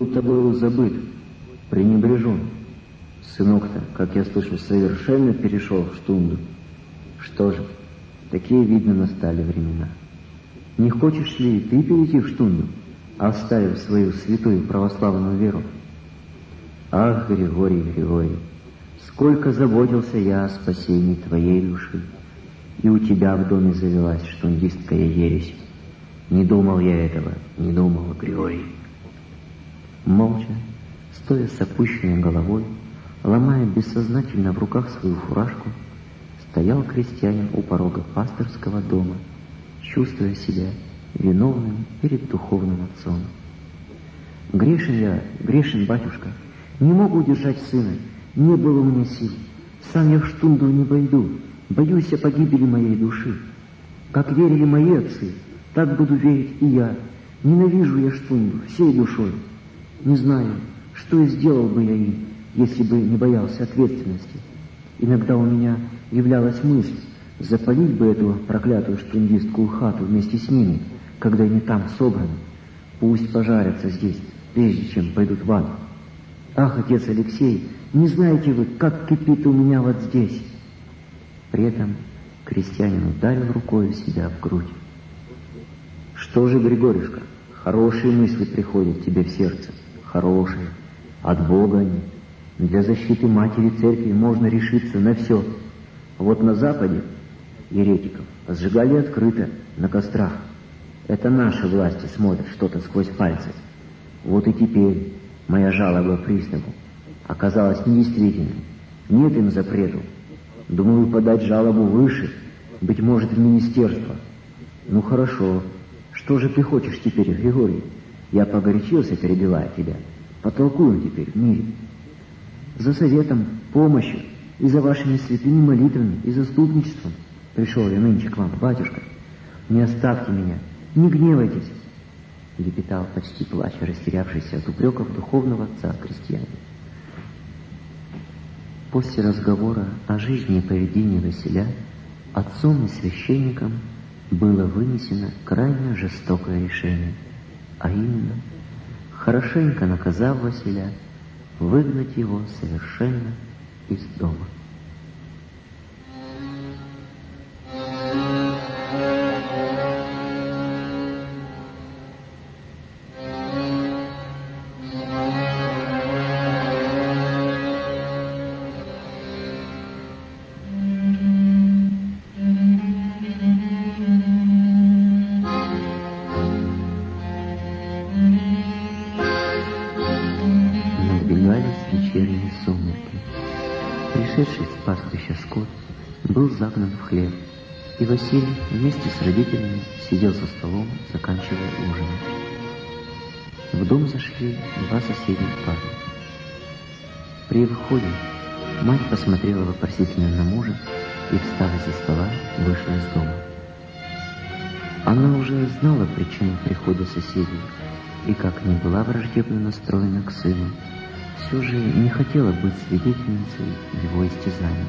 тобою забыт, пренебрежен. Сынок-то, как я слышу, совершенно перешел в штунду. Что же, такие, видно, настали времена. Не хочешь ли ты перейти в штунду, оставив свою святую православную веру? Ах, Григорий, Григорий, сколько заботился я о спасении твоей души, и у тебя в доме завелась штундистская ересь. Не думал я этого, не думал, Григорий. Молча, стоя с опущенной головой, ломая бессознательно в руках свою фуражку, стоял крестьянин у порога пасторского дома, чувствуя себя виновным перед духовным отцом. Грешен я, грешен, батюшка, не могу удержать сына, не было у меня сил. Сам я в штунду не пойду, боюсь о погибели моей души. Как верили мои отцы, так буду верить и я. Ненавижу я штунду всей душой. Не знаю, что сделал бы я им, если бы не боялся ответственности. Иногда у меня являлась мысль запалить бы эту проклятую штундистскую хату вместе с ними, когда они там собраны. Пусть пожарятся здесь, прежде чем пойдут в ад. Ах, отец Алексей, не знаете вы, как кипит у меня вот здесь. При этом крестьянин ударил рукой себя в грудь. Что же, Григорюшка, хорошие мысли приходят тебе в сердце, хорошие, от Бога они. Для защиты матери церкви можно решиться на все. Вот на Западе еретиков сжигали открыто на кострах. Это наши власти смотрят что-то сквозь пальцы. Вот и теперь моя жалоба приставу оказалась недействительной. Нет им запрету. Думаю подать жалобу выше, быть может, в министерство. Ну хорошо, что же ты хочешь теперь, Григорий? Я погорячился, перебивая тебя. Потолкуем теперь в мире. За советом, помощью и за вашими святыми молитвами и заступничеством пришел я нынче к вам, батюшка. Не оставьте меня, не гневайтесь, лепетал почти плача, растерявшийся от упреков духовного отца крестьянина. После разговора о жизни и поведении Василя отцом и священником было вынесено крайне жестокое решение, а именно, хорошенько наказав Василя, выгнать его совершенно из дома. Вечерние сумерки. Пришедший с пастбища скот был загнан в хлев, и Василий вместе с родителями сидел за столом, заканчивая ужинать. В дом зашли два соседних парня. При входе мать посмотрела вопросительно на мужа и, встав из-за стола, вышла из дома. Она уже знала причину прихода соседей и, как ни была враждебно настроена к сыну, все же не хотела быть свидетельницей его истязаний.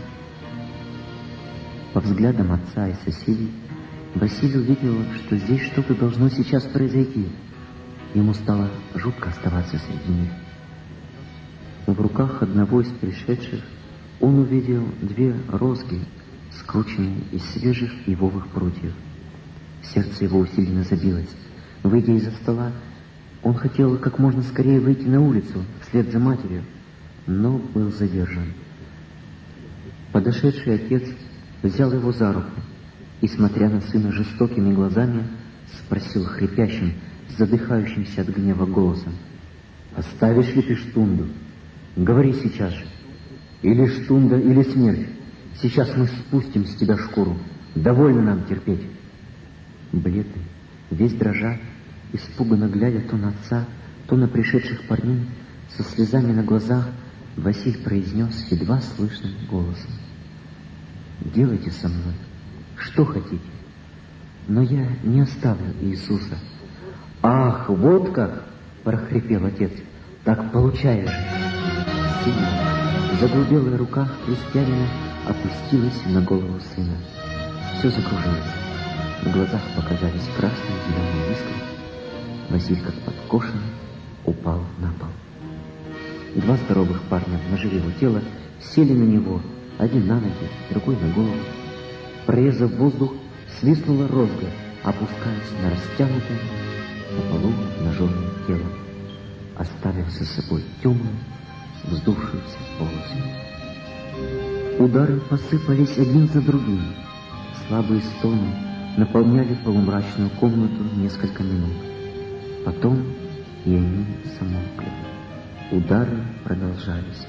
По взглядам отца и соседей Василий увидел, что здесь что-то должно сейчас произойти. Ему стало жутко оставаться среди них. В руках одного из пришедших он увидел две розги, скрученные из свежих ивовых прутьев. Сердце его усиленно забилось. Выйдя из-за стола, он хотел как можно скорее выйти на улицу вслед за матерью, но был задержан. Подошедший отец взял его за руку и, смотря на сына жестокими глазами, спросил хрипящим, задыхающимся от гнева голосом: «Оставишь ли ты штунду? Говори сейчас же. Или штунда, или смерть. Сейчас мы спустим с тебя шкуру. Довольно нам терпеть». Бледный, весь дрожа, испуганно глядя то на отца, то на пришедших парней, со слезами на глазах, Василий произнес едва слышным голосом: «Делайте со мной, что хотите, но я не оставлю Иисуса». «Ах, вот как!» — прохрипел отец. «Так получаешь же!» Сильная, загрубелая рука крестьянина опустилась на голову сына. Все закружилось. В глазах показались красные зеленые искры. Василий, как подкошенный, упал на пол. Два здоровых парня обнажили его тело, сели на него, один на ноги, другой на голову. Прорезав воздух, свистнула розга, опускаясь на растянутое на полу обнаженное тело, оставив за собой темную, вздувшуюся полосу. Удары посыпались один за другим. Слабые стоны наполняли полумрачную комнату несколько минут. Потом и они замолкли. Удары продолжались.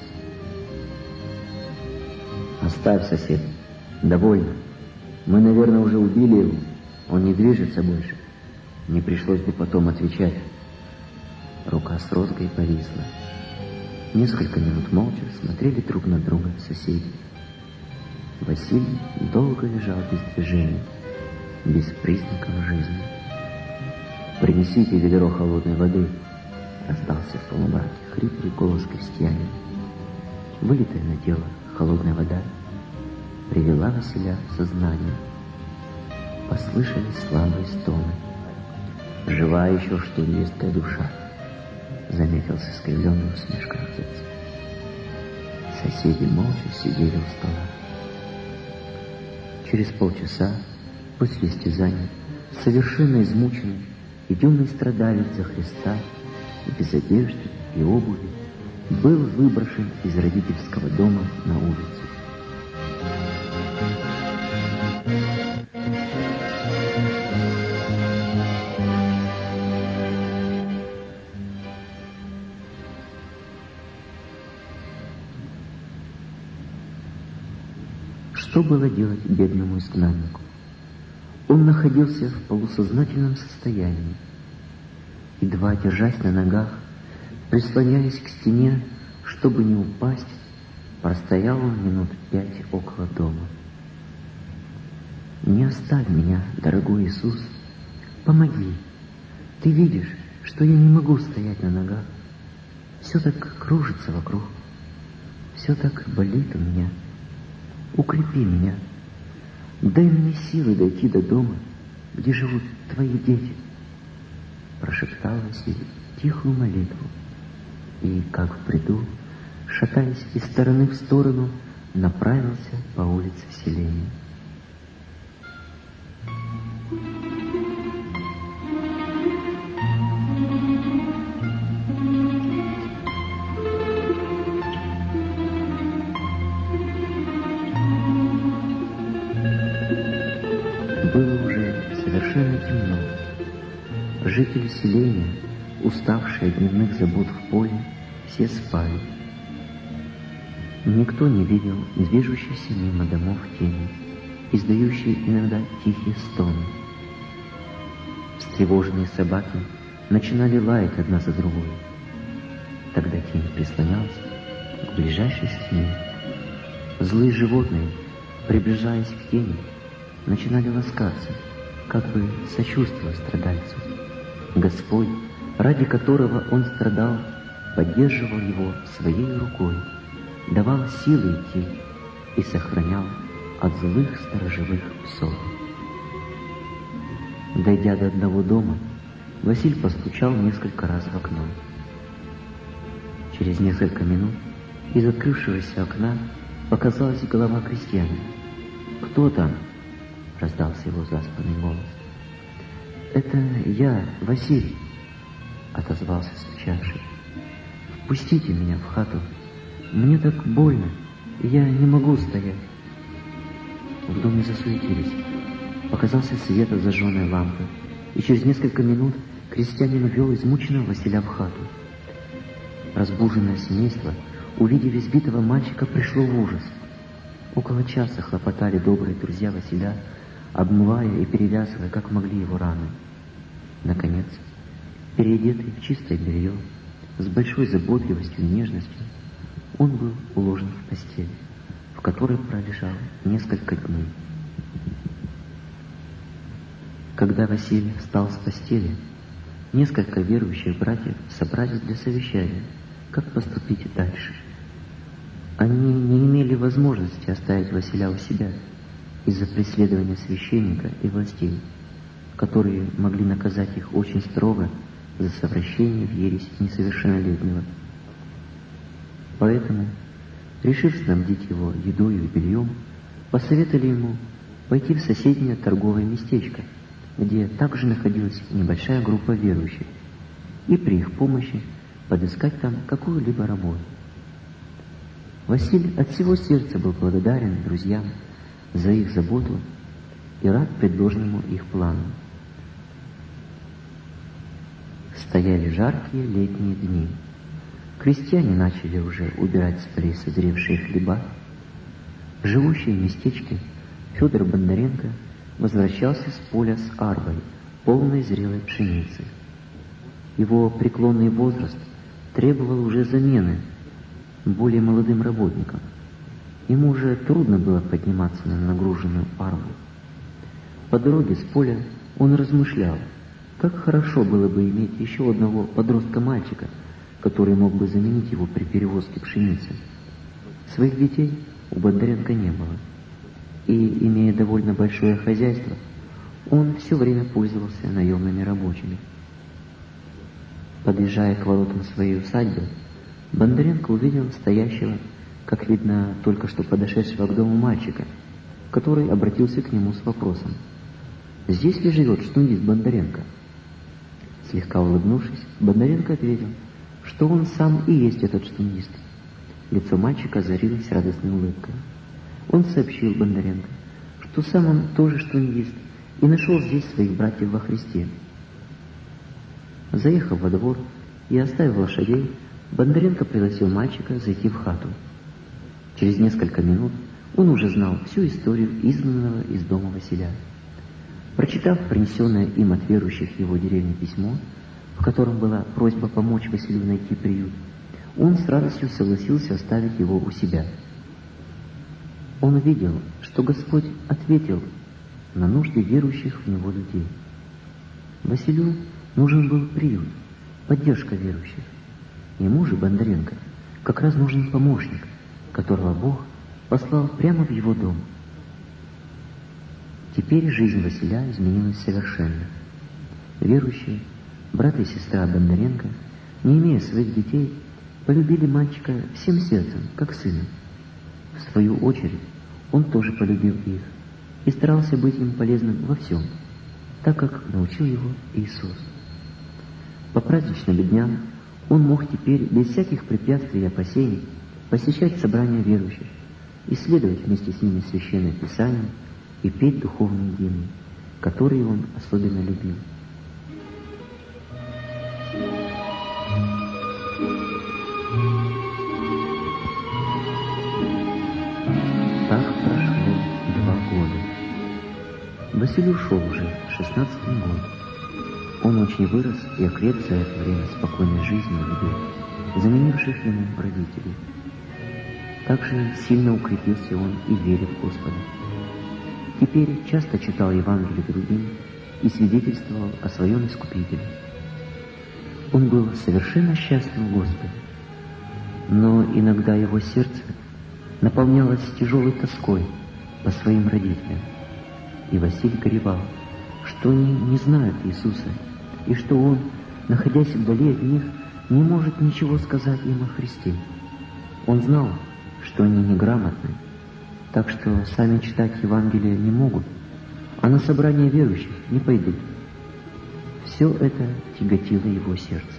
«Оставь, сосед. Довольно. Мы, наверное, уже убили его. Он не движется больше. Не пришлось бы потом отвечать». Рука с розгой повисла. Несколько минут молча смотрели друг на друга соседи. Василий долго лежал без движения, без признаков жизни. «Принесите ведро холодной воды», — раздался в полумраке хриплый голос крестьянина. Вылитая на тело холодная вода привела Василя в сознание. Послышались слабые стоны. «Жива еще штурмистская душа», — заметил с искривленной усмешкой отец. Соседи молча сидели у стола. Через полчаса, после истязания, совершенно измученный и юный страдалец за Христа, без одежды и обуви, был выброшен из родительского дома на улицу. Что было делать бедному изгнаннику? Он находился в полусознательном состоянии. Едва держась на ногах, прислоняясь к стене, чтобы не упасть, простоял он минут 5 около дома. «Не оставь меня, дорогой Иисус, помоги. Ты видишь, что я не могу стоять на ногах. Все так кружится вокруг, все так болит у меня. Укрепи меня, дай мне силы дойти до дома, где живут твои дети», прошептал Василий тихую молитву и, как в бреду, шатаясь из стороны в сторону, направился по улице в селение. Было уже совершенно темно. Жители селения, уставшие от дневных забот в поле, все спали. Никто не видел движущейся мимо домов тени, издающие иногда тихие стоны. Встревоженные собаки начинали лаять одна за другой. Тогда тень прислонялась к ближайшей стене. Злые животные, приближаясь к тени, начинали ласкаться, как бы сочувствуя страдальцу. Господь, ради которого он страдал, поддерживал его своей рукой, давал силы идти и сохранял от злых сторожевых псов. Дойдя до одного дома, Василий постучал несколько раз в окно. Через несколько минут из открывшегося окна показалась голова крестьянина. «Кто там?» — раздался его заспанный голос. «Это я, Василий», — отозвался стучавший. «Впустите меня в хату. Мне так больно, я не могу стоять». В доме засуетились. Показался свет от зажженной лампы, и через несколько минут крестьянин ввел измученного Василя в хату. Разбуженное семейство, увидев избитого мальчика, пришло в ужас. Около часа хлопотали добрые друзья Василя, обмывая и перевязывая, как могли, его раны. Наконец, переодетый в чистое белье, с большой заботливостью и нежностью, он был уложен в постель, в которой пролежал несколько дней. Когда Василий встал с постели, несколько верующих братьев собрались для совещания, как поступить дальше. Они не имели возможности оставить Василя у себя из-за преследования священника и властей, которые могли наказать их очень строго за совращение в ересь несовершеннолетнего. Поэтому, решив снабдить его едою и бельем, посоветовали ему пойти в соседнее торговое местечко, где также находилась небольшая группа верующих, и при их помощи подыскать там какую-либо работу. Василий от всего сердца был благодарен друзьям за их заботу и рад предложенному их плану. Стояли жаркие летние дни. Крестьяне начали уже убирать с полей созревшие хлеба. Живущий в местечке Федор Бондаренко возвращался с поля с арбой, полной зрелой пшеницы. Его преклонный возраст требовал уже замены более молодым работникам. Ему уже трудно было подниматься на нагруженную арбу. По дороге с поля он размышлял, как хорошо было бы иметь еще одного подростка-мальчика, который мог бы заменить его при перевозке пшеницы. Своих детей у Бондаренко не было, и, имея довольно большое хозяйство, он все время пользовался наемными рабочими. Подъезжая к воротам своей усадьбы, Бондаренко увидел стоящего, как видно, только что подошедшего к дому мальчика, который обратился к нему с вопросом: «Здесь ли живет штундист Бондаренко?» Слегка улыбнувшись, Бондаренко ответил, что он сам и есть этот штундист. Лицо мальчика озарилось радостной улыбкой. Он сообщил Бондаренко, что сам он тоже штундист и нашел здесь своих братьев во Христе. Заехав во двор и оставив лошадей, Бондаренко пригласил мальчика зайти в хату. Через несколько минут он уже знал всю историю изгнанного из дома Василя. Прочитав принесенное им от верующих его деревни письмо, в котором была просьба помочь Василию найти приют, он с радостью согласился оставить его у себя. Он видел, что Господь ответил на нужды верующих в него людей. Василию нужен был приют, поддержка верующих. Ему же, Бондаренко, как раз нужен помощник, которого Бог послал прямо в его дом. Теперь жизнь Василя изменилась совершенно. Верующие, брат и сестра Бондаренко, не имея своих детей, полюбили мальчика всем сердцем, как сына. В свою очередь, он тоже полюбил их и старался быть им полезным во всем, так как научил его Иисус. По праздничным дням он мог теперь без всяких препятствий и опасений посещать собрания верующих, исследовать вместе с ними Священное Писание и петь духовные гимны, которые он особенно любил. Так прошло 2 года. Василий ушел уже 16-й год. Он очень вырос и окреп за это время спокойной жизни людей, заменивших ему родителей. Также сильно укрепился он и в вере в Господа. Теперь часто читал Евангелие другим и свидетельствовал о своем Искупителе. Он был совершенно счастлив в Господе, но иногда его сердце наполнялось тяжелой тоской по своим родителям, и Василий горевал, что они не знают Иисуса, и что он, находясь вдали от них, не может ничего сказать им о Христе. Он знал, что они неграмотны, так что сами читать Евангелие не могут, а на собрание верующих не пойдут. Все это тяготило его сердце.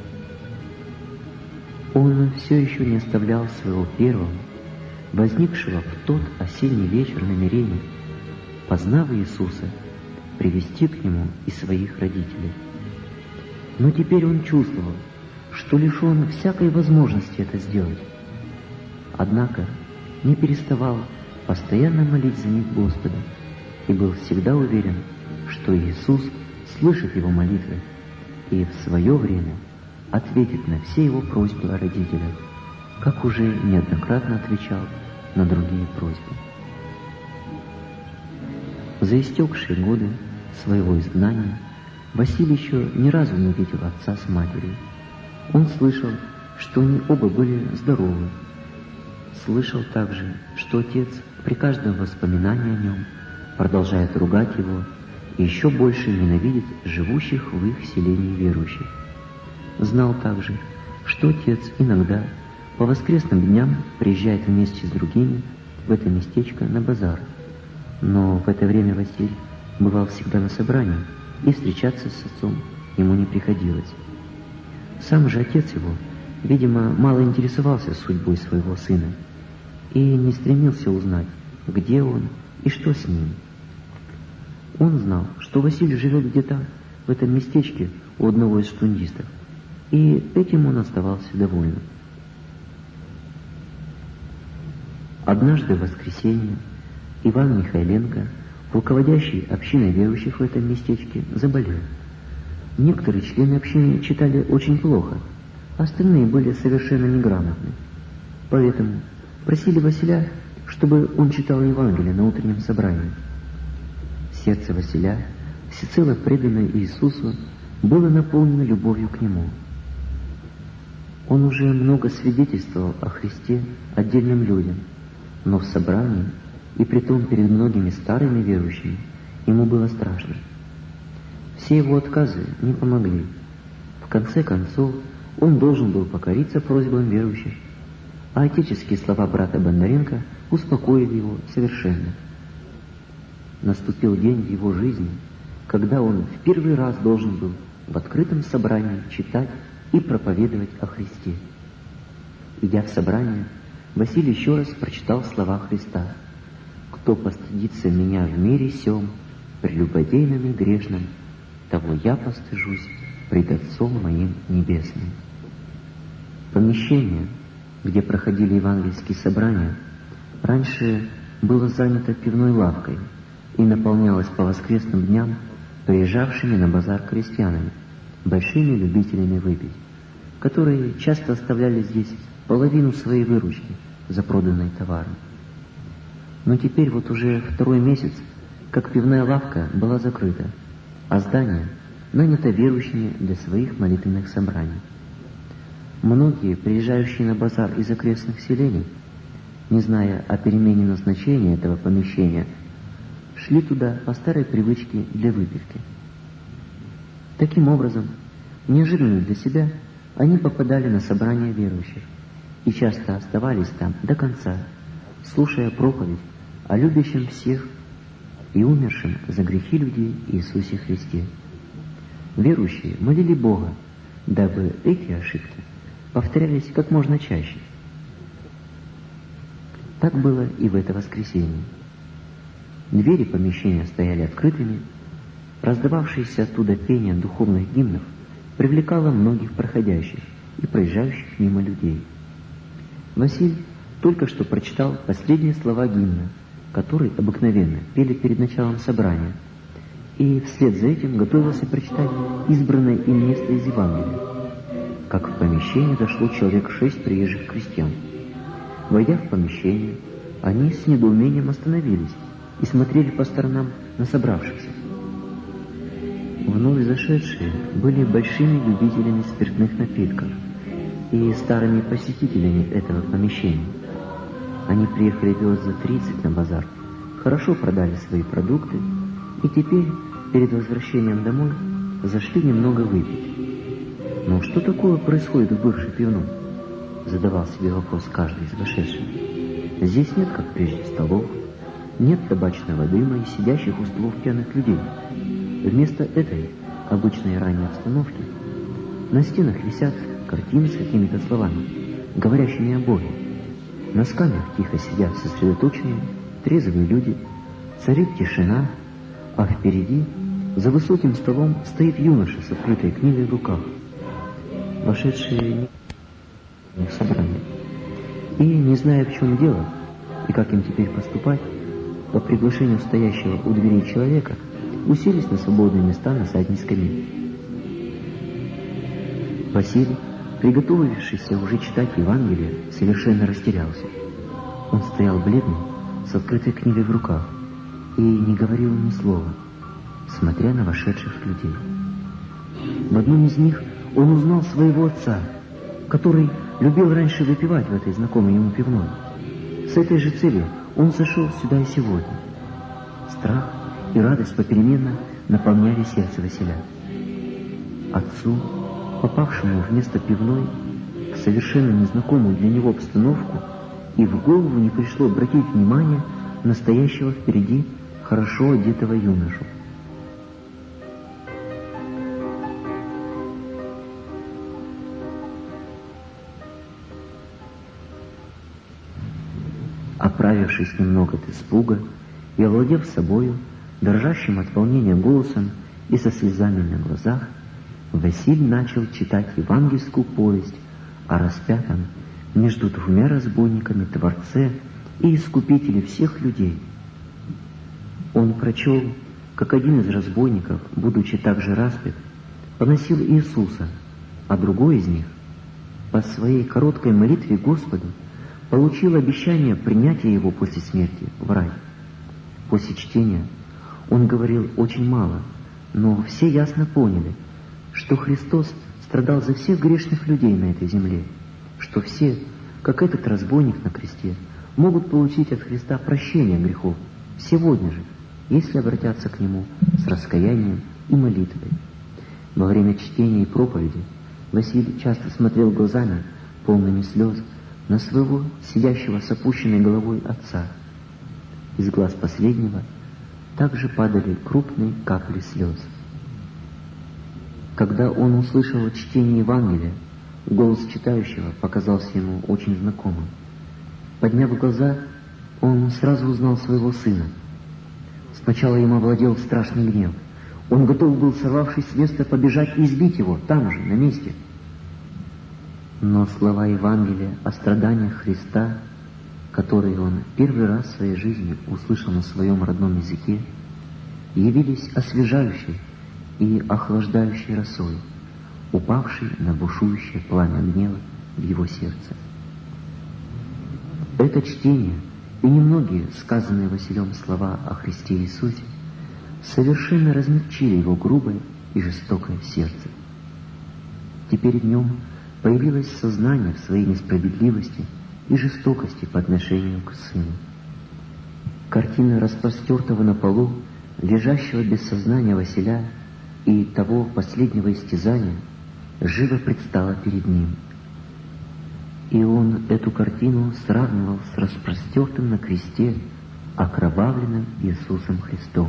Он все еще не оставлял своего первого, возникшего в тот осенний вечер намерения, познав Иисуса, привести к Нему и своих родителей. Но теперь он чувствовал, что лишен всякой возможности это сделать. Однако не переставал постоянно молить за них Господа и был всегда уверен, что Иисус слышит его молитвы и в свое время ответит на все его просьбы о родителях, как уже неоднократно отвечал на другие просьбы. За истекшие годы своего изгнания Василий еще ни разу не видел отца с матерью. Он слышал, что они оба были здоровы. Слышал также, что отец при каждом воспоминании о нем продолжает ругать его и еще больше ненавидит живущих в их селении верующих. Знал также, что отец иногда по воскресным дням приезжает вместе с другими в это местечко на базар, но в это время Василий бывал всегда на собрании, и встречаться с отцом ему не приходилось. Сам же отец его, видимо, мало интересовался судьбой своего сына и не стремился узнать, где он и что с ним. Он знал, что Василий живет где-то в этом местечке у одного из штундистов, и этим он оставался доволен. Однажды в воскресенье Иван Михайленко, руководящий общиной верующих в этом местечке, заболел. Некоторые члены общины читали очень плохо, остальные были совершенно неграмотны. Поэтому просили Василия, чтобы он читал Евангелие на утреннем собрании. Сердце Василия, всецело преданное Иисусу, было наполнено любовью к Нему. Он уже много свидетельствовал о Христе отдельным людям, но в собрании, и притом перед многими старыми верующими, ему было страшно. Все его отказы не помогли. В конце концов, он должен был покориться просьбам верующих, а отеческие слова брата Бондаренко успокоили его совершенно. Наступил день в его жизни, когда он в первый раз должен был в открытом собрании читать и проповедовать о Христе. Идя в собрание, Василий еще раз прочитал слова Христа: «Кто постыдится меня в мире сем, прелюбодейным и грешным, того я постыжусь пред Отцом моим небесным». Помещение, где проходили евангельские собрания, раньше было занято пивной лавкой и наполнялось по воскресным дням приезжавшими на базар крестьянами, большими любителями выпить, которые часто оставляли здесь половину своей выручки за проданные товары. Но теперь вот уже второй месяц, как пивная лавка была закрыта, а здание нанято верующими для своих молитвенных собраний. Многие, приезжающие на базар из окрестных селений, не зная о перемене назначения этого помещения, шли туда по старой привычке для выпивки. Таким образом, неожиданно для себя, они попадали на собрания верующих и часто оставались там до конца, слушая проповедь о любящем всех и умершем за грехи людей Иисусе Христе. Верующие молили Бога, дабы эти ошибки повторялись как можно чаще. Так было и в это воскресенье. Двери помещения стояли открытыми, раздававшееся оттуда пение духовных гимнов привлекало многих проходящих и проезжающих мимо людей. Василий только что прочитал последние слова гимна, который обыкновенно пели перед началом собрания, и вслед за этим готовился прочитать избранное им место из Евангелия, как в помещение зашло человек 6 приезжих крестьян. Войдя в помещение, они с недоумением остановились и смотрели по сторонам на собравшихся. Вновь зашедшие были большими любителями спиртных напитков и старыми посетителями этого помещения. Они приехали верст за 30 на базар, хорошо продали свои продукты и теперь, перед возвращением домой, зашли немного выпить. Но что такое происходит в бывшей пивной? Задавал себе вопрос каждый из вошедших. Здесь нет, как прежде, столов, нет табачного дыма и сидящих у столов пьяных людей. Вместо этой обычной ранней обстановки на стенах висят картины с какими-то словами, говорящими о Боге. На скамьях тихо сидят сосредоточенные, трезвые люди, царит тишина, а впереди, за высоким столом, стоит юноша с открытой книгой в руках. Вошедшие в собрание и, не зная, в чем дело и как им теперь поступать, по приглашению стоящего у дверей человека уселись на свободные места на задней скамье. Василий, приготовившийся уже читать Евангелие, совершенно растерялся. Он стоял бледный, с открытой книгой в руках, и не говорил ни слова, смотря на вошедших людей. В одном из них он узнал своего отца, который любил раньше выпивать в этой знакомой ему пивной. С этой же целью он зашел сюда и сегодня. Страх и радость попеременно наполняли сердце Василя. Отцу, попавшему вместо пивной в совершенно незнакомую для него обстановку, и в голову не пришло обратить внимание на стоящего впереди хорошо одетого юношу. Оправившись немного от испуга и овладев собою, дрожащим от волнения голосом и со слезами на глазах, Василий начал читать евангельскую повесть о распятом между двумя разбойниками Творце и Искупителе всех людей. Он прочел, как один из разбойников, будучи также распят, поносил Иисуса, а другой из них, по своей короткой молитве Господу, получил обещание принятия его после смерти в рай. После чтения он говорил очень мало, но все ясно поняли, что Христос страдал за всех грешных людей на этой земле, что все, как этот разбойник на кресте, могут получить от Христа прощение грехов сегодня же, если обратятся к Нему с раскаянием и молитвой. Во время чтения и проповеди Василий часто смотрел глазами, полными слез, на своего сидящего с опущенной головой отца. Из глаз последнего также падали крупные капли слез. Когда он услышал чтение Евангелия, голос читающего показался ему очень знакомым. Подняв глаза, он сразу узнал своего сына. Сначала им овладел страшный гнев. Он готов был, сорвавшись с места, побежать и избить его там же, на месте. Но слова Евангелия о страданиях Христа, которые он первый раз в своей жизни услышал на своем родном языке, явились освежающей и охлаждающей росой, упавшей на бушующее пламя гнева в его сердце. Это чтение и немногие сказанные Василем слова о Христе Иисусе совершенно размягчили его грубое и жестокое сердце. Теперь в нем появилось сознание в своей несправедливости и жестокости по отношению к сыну. Картина распростертого на полу, лежащего без сознания Василя и того последнего истязания живо предстала перед ним. И он эту картину сравнивал с распростертым на кресте окровавленным Иисусом Христом.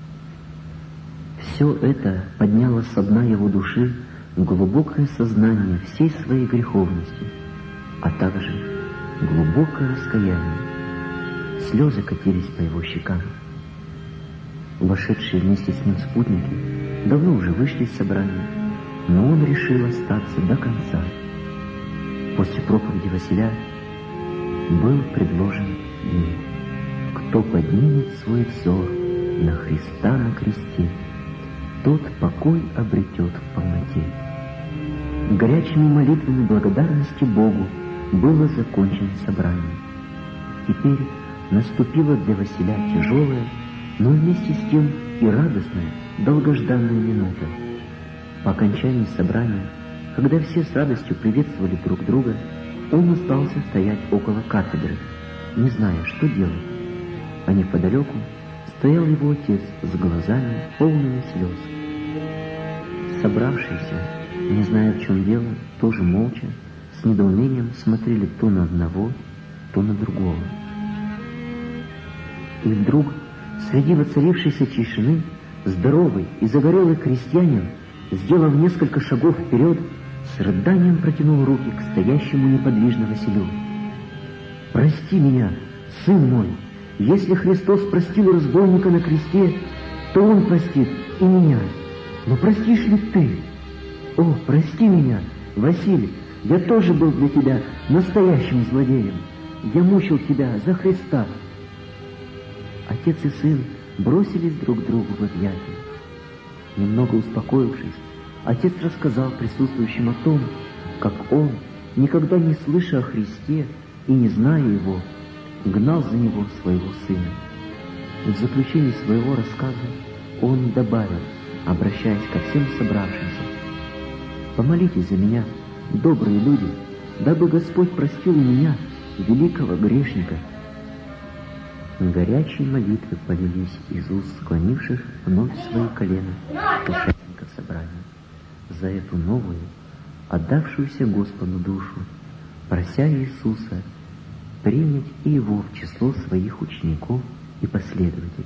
Все это подняло со дна его души глубокое сознание всей своей греховности, а также глубокое раскаяние. Слезы катились по его щекам. Вошедшие вместе с ним спутники давно уже вышли из собрания, но он решил остаться до конца. После проповеди Василя был предложен мир. Кто поднимет свой взор на Христа на кресте, тот покой обретет в полноте. Горячими молитвами благодарности Богу было закончено собрание. Теперь наступила для Василя тяжелая, но вместе с тем и радостная, долгожданная минута. По окончании собрания, когда все с радостью приветствовали друг друга, он остался стоять около кафедры, не зная, что делать. А неподалеку стоял его отец с глазами, полными слез. Собравшиеся, не зная, в чем дело, тоже молча, с недоумением смотрели то на одного, то на другого. И вдруг, среди воцарившейся тишины, здоровый и загорелый крестьянин, сделав несколько шагов вперед, с рыданием протянул руки к стоящему неподвижно Василю. «Прости меня, сын мой! Если Христос простил разбойника на кресте, то Он простит и меня. Но простишь ли ты? О, прости меня, Василий, я тоже был для тебя настоящим злодеем. Я мучил тебя за Христа». Отец и сын бросились друг к другу в объятия. Немного успокоившись, отец рассказал присутствующим о том, как он, никогда не слыша о Христе и не зная Его, гнал за Него своего сына. В заключении своего рассказа он добавил, обращаясь ко всем собравшимся: «Помолитесь за меня, добрые люди, дабы Господь простил и меня, великого грешника». Горячие молитвы полились из уст склонивших вновь свои колена участников собрания за эту новую, отдавшуюся Господу душу, прося Иисуса принять и его в число своих учеников и последователей.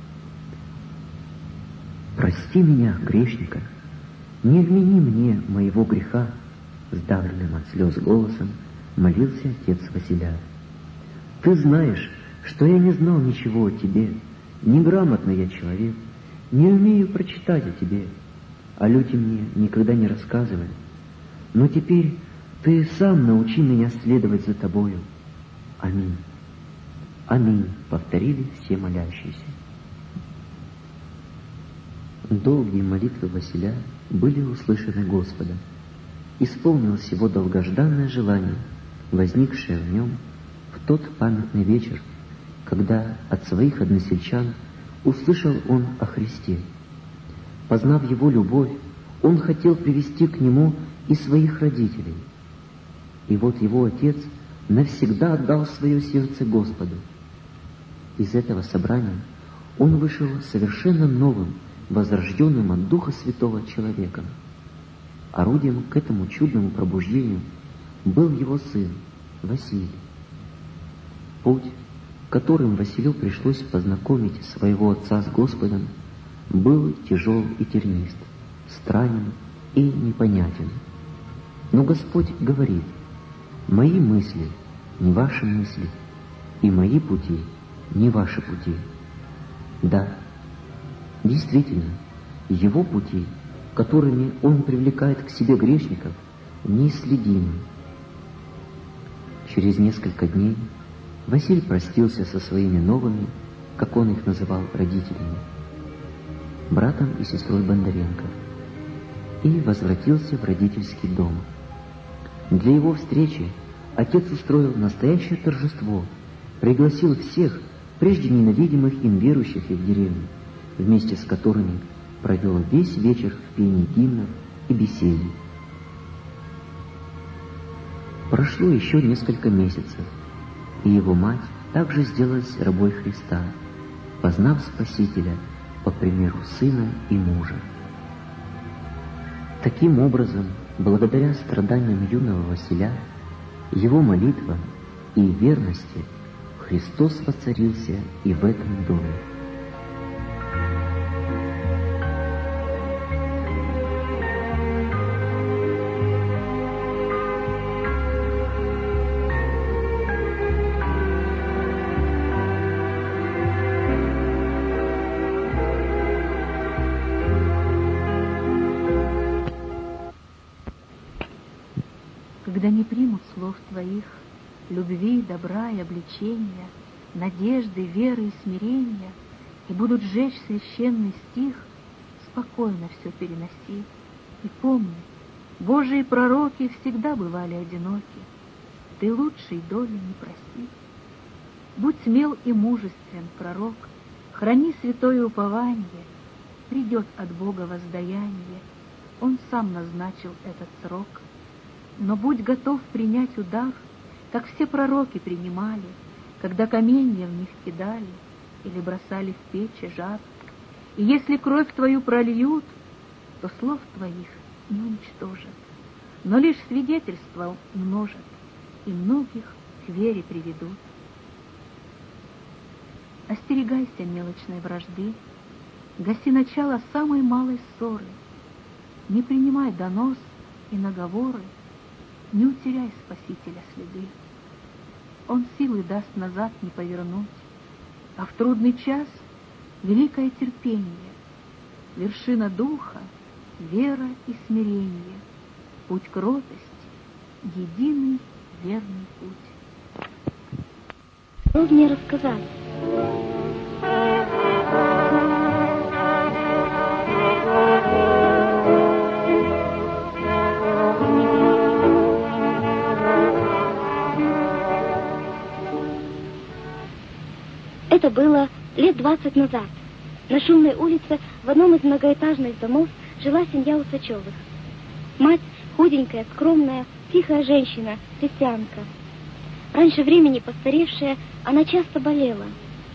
«Прости меня, грешника, не вмени мне моего греха», сдавленным от слез голосом молился отец Василя. «Ты знаешь, что я не знал ничего о тебе, неграмотный я человек, не умею прочитать о тебе, а люди мне никогда не рассказывали. Но теперь ты сам научи меня следовать за тобою. Аминь». «Аминь», повторили все молящиеся. Долгие молитвы Василя были услышаны Господом. Исполнилось его долгожданное желание, возникшее в нем в тот памятный вечер, когда от своих односельчан услышал он о Христе. Познав его любовь, он хотел привести к нему и своих родителей. И вот его отец навсегда отдал свое сердце Господу. Из этого собрания он вышел совершенно новым, возрожденным от Духа Святого человеком. Орудием к этому чудному пробуждению был его сын Василий. Путь, которым Василию пришлось познакомить своего отца с Господом, был тяжел и тернист, странен и непонятен. Но Господь говорит: «Мои мысли не ваши мысли, и мои пути не ваши пути». Да, действительно, его пути, которыми он привлекает к себе грешников, неисследимы. Через несколько дней Василий простился со своими новыми, как он их называл, родителями, братом и сестрой Бондаренко, и возвратился в родительский дом. Для его встречи отец устроил настоящее торжество, пригласил всех, прежде ненавидимых им верующих в деревню, вместе с которыми провел весь вечер в пении гимнов и беседе. Прошло еще несколько месяцев, и его мать также сделалась рабой Христа, познав Спасителя по примеру сына и мужа. Таким образом, благодаря страданиям юного Василя, его молитвам и верности, Христос воцарился и в этом доме. Когда не примут слов твоих, любви, добра и обличения, надежды, веры и смирения, и будут жечь священный стих, спокойно все переноси. И помни, Божии пророки всегда бывали одиноки, ты лучшей доли не проси. Будь смел и мужествен, пророк, храни святое упование, придет от Бога воздаяние, Он сам назначил этот срок. Но будь готов принять удар, как все пророки принимали, когда каменья в них кидали или бросали в печи жар. И если кровь твою прольют, то слов твоих не уничтожат, но лишь свидетельства умножат и многих к вере приведут. Остерегайся мелочной вражды, гаси начало самой малой ссоры, не принимай донос и наговоры, не утеряй Спасителя следы. Он силы даст назад не повернуть, а в трудный час великое терпение, вершина духа, вера и смирение, путь кротости, единый верный путь. Что мне рассказать? Это было лет 20 назад. На шумной улице в одном из многоэтажных домов жила семья Усачевых. Мать худенькая, скромная, тихая женщина, христианка. Раньше времени постаревшая, она часто болела.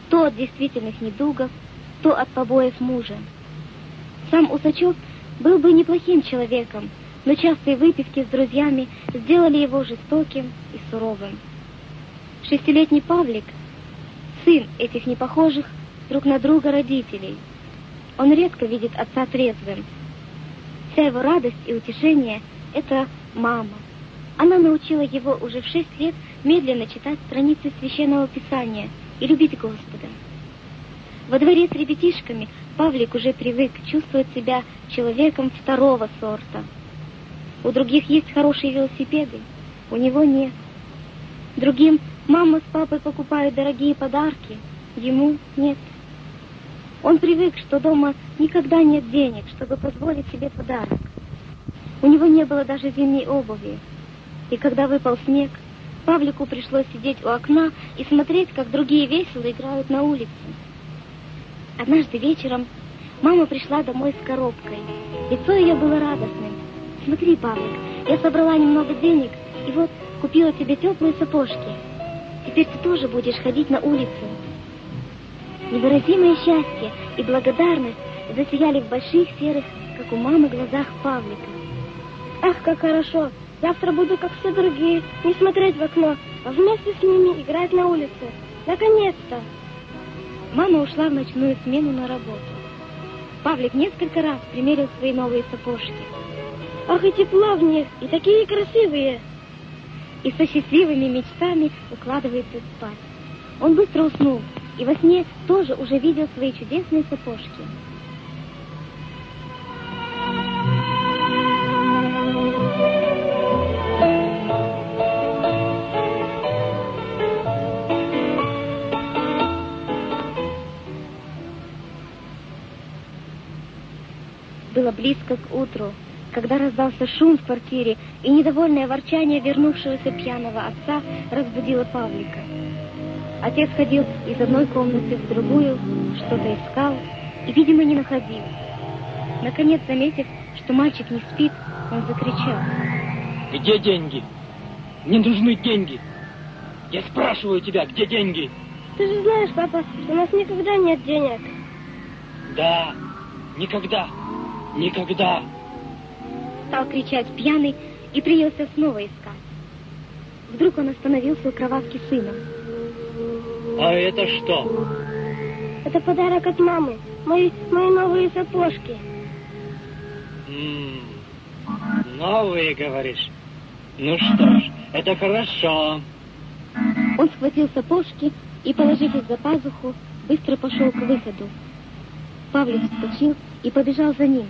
то от действительных недугов, то от побоев мужа. Сам Усачев был бы неплохим человеком, но частые выпивки с друзьями сделали его жестоким и суровым. 6-летний Павлик — сын этих непохожих друг на друга родителей. Он редко видит отца трезвым. Вся его радость и утешение — это мама. Она научила его уже в 6 лет медленно читать страницы Священного Писания и любить Господа. Во дворе с ребятишками Павлик уже привык чувствовать себя человеком второго сорта. У других есть хорошие велосипеды, у него нет. Другим мама с папой покупают дорогие подарки, ему нет. Он привык, что дома никогда нет денег, чтобы позволить себе подарок. У него не было даже зимней обуви. И когда выпал снег, Павлику пришлось сидеть у окна и смотреть, как другие весело играют на улице. Однажды вечером мама пришла домой с коробкой. Лицо ее было радостным. «Смотри, Павлик, я собрала немного денег, и вот купила тебе теплые сапожки. Теперь ты тоже будешь ходить на улицу». Невыразимое счастье и благодарность засияли в больших серых, как у мамы, глазах Павлика. «Ах, как хорошо! Завтра буду, как все другие, не смотреть в окно, а вместе с ними играть на улице. Наконец-то!» Мама ушла в ночную смену на работу. Павлик несколько раз примерил свои новые сапожки. «Ах, и тепло в них, и такие красивые!» И со счастливыми мечтами укладывается спать. Он быстро уснул, и во сне тоже уже видел свои чудесные сапожки. Было близко к утру, когда раздался шум в квартире, и недовольное ворчание вернувшегося пьяного отца разбудило Павлика. Отец ходил из одной комнаты в другую, что-то искал и, видимо, не находил. Наконец, заметив, что мальчик не спит, он закричал: «Где деньги? Мне нужны деньги! Я спрашиваю тебя, где деньги?» «Ты же знаешь, папа, что у нас никогда нет денег». «Да, никогда, никогда!» Стал кричать пьяный и принялся снова искать. Вдруг он остановился у кроватки сына. «А это что?» «Это подарок от мамы, мои новые сапожки». Новые, говоришь? Ну что ж, это хорошо. Он схватил сапожки и, положив их за пазуху, быстро пошел к выходу. Павлик вскочил и побежал за ним.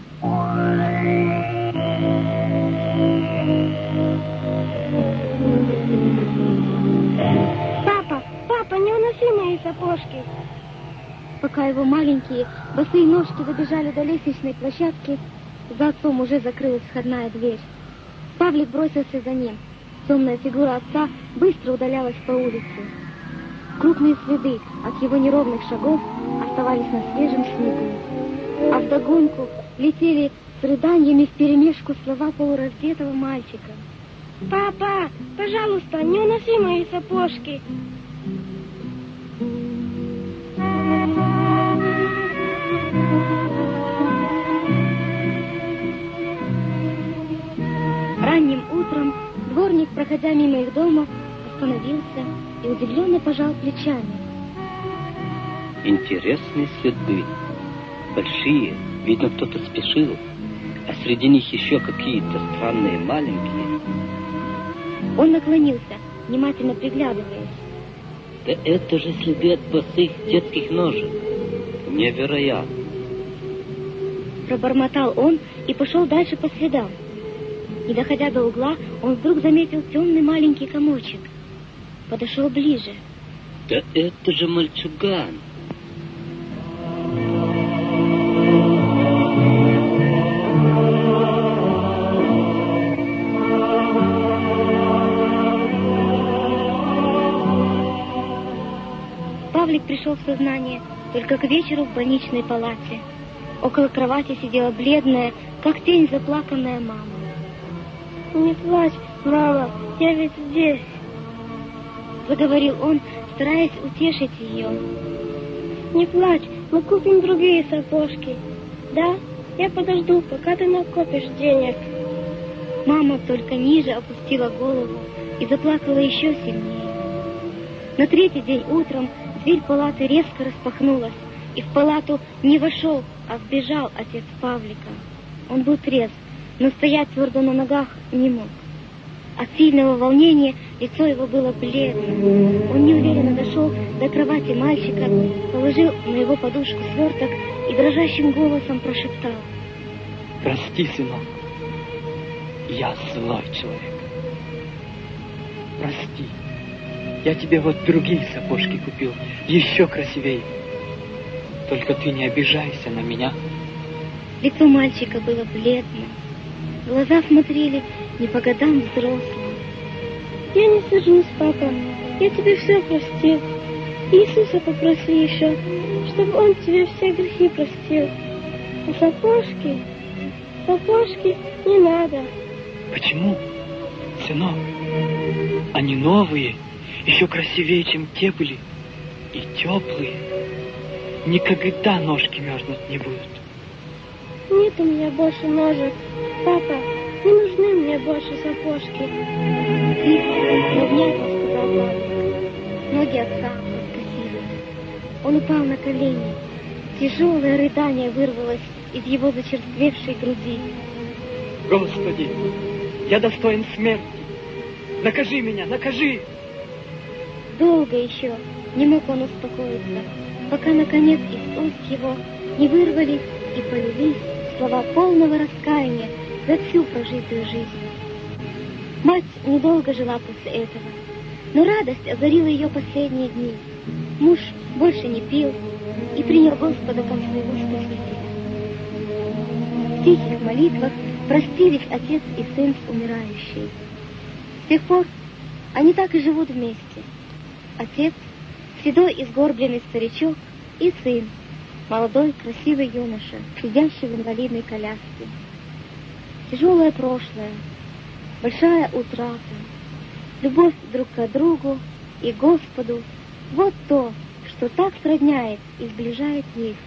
Папа, не уноси мои сапожки. Пока его маленькие босые ножки добежали до лестничной площадки, за отцом уже закрылась входная дверь. Павлик бросился за ним. Темная фигура отца быстро удалялась по улице. Крупные следы от его неровных шагов оставались на свежем снегу. А вдогонку летели с рыданиями вперемешку слова полураздетого мальчика. «Папа, пожалуйста, не уноси мои сапожки!» Ранним утром дворник, проходя мимо их дома, остановился и удивленно пожал плечами. Интересные следы. Большие, видно, кто-то спешил, а среди них еще какие-то странные маленькие. Он наклонился, внимательно приглядываясь. Да это же следы от босых детских ножек. Невероятно. Пробормотал он и пошел дальше по следам. Не доходя до угла, он вдруг заметил темный маленький комочек. Подошел ближе. Да это же мальчуган. Павлик пришел в сознание только к вечеру в больничной палате. Около кровати сидела бледная, как тень, заплаканная мама. «Не плачь, мама, я ведь здесь», — заговорил он, стараясь утешить ее. Не плачь, мы купим другие сапожки. Да, я подожду, пока ты накопишь денег. Мама только ниже опустила голову и заплакала еще сильнее. На третий день утром дверь палаты резко распахнулась, и в палату не вошел, а вбежал отец Павлика. Он был трезв, но стоять твердо на ногах не мог. От сильного волнения лицо его было бледно. Он неуверенно дошел до кровати мальчика, положил на его подушку сверток и дрожащим голосом прошептал: Прости, сынок, я злой человек. Прости, я тебе вот другие сапожки купил, еще красивее. Только ты не обижайся на меня. Лицо мальчика было бледно. Глаза смотрели не по годам взрослым. Я не сержусь, папа. Я тебе все простил. Иисуса попроси еще, чтобы он тебе все грехи простил. А сапожки не надо. Почему, сынок? Они новые, еще красивее, чем те были, и теплые. Никогда ножки мерзнуть не будут. Нет у меня больше ножек. Папа, не нужны мне больше сапожки. Тихо, но внятно сказал Павлик. Ноги отца подкосились. Он упал на колени. Тяжелое рыдание вырвалось из его зачерствевшей груди. Господи, я достоин смерти. Накажи меня, накажи! Долго еще не мог он успокоиться, пока, наконец, из уст его не вырвались и полились слова полного раскаяния за всю прожитую жизнь. Мать недолго жила после этого, но радость озарила ее последние дни. Муж больше не пил и принял Господа как своего Спасителя. В тихих молитвах простились отец и сын с умирающей. С тех пор они так и живут вместе. Отец, седой и сгорбленный старичок, и сын, молодой, красивый юноша, сидящий в инвалидной коляске. Тяжелое прошлое, большая утрата, любовь друг к другу и Господу — вот то, что так сродняет и сближает их.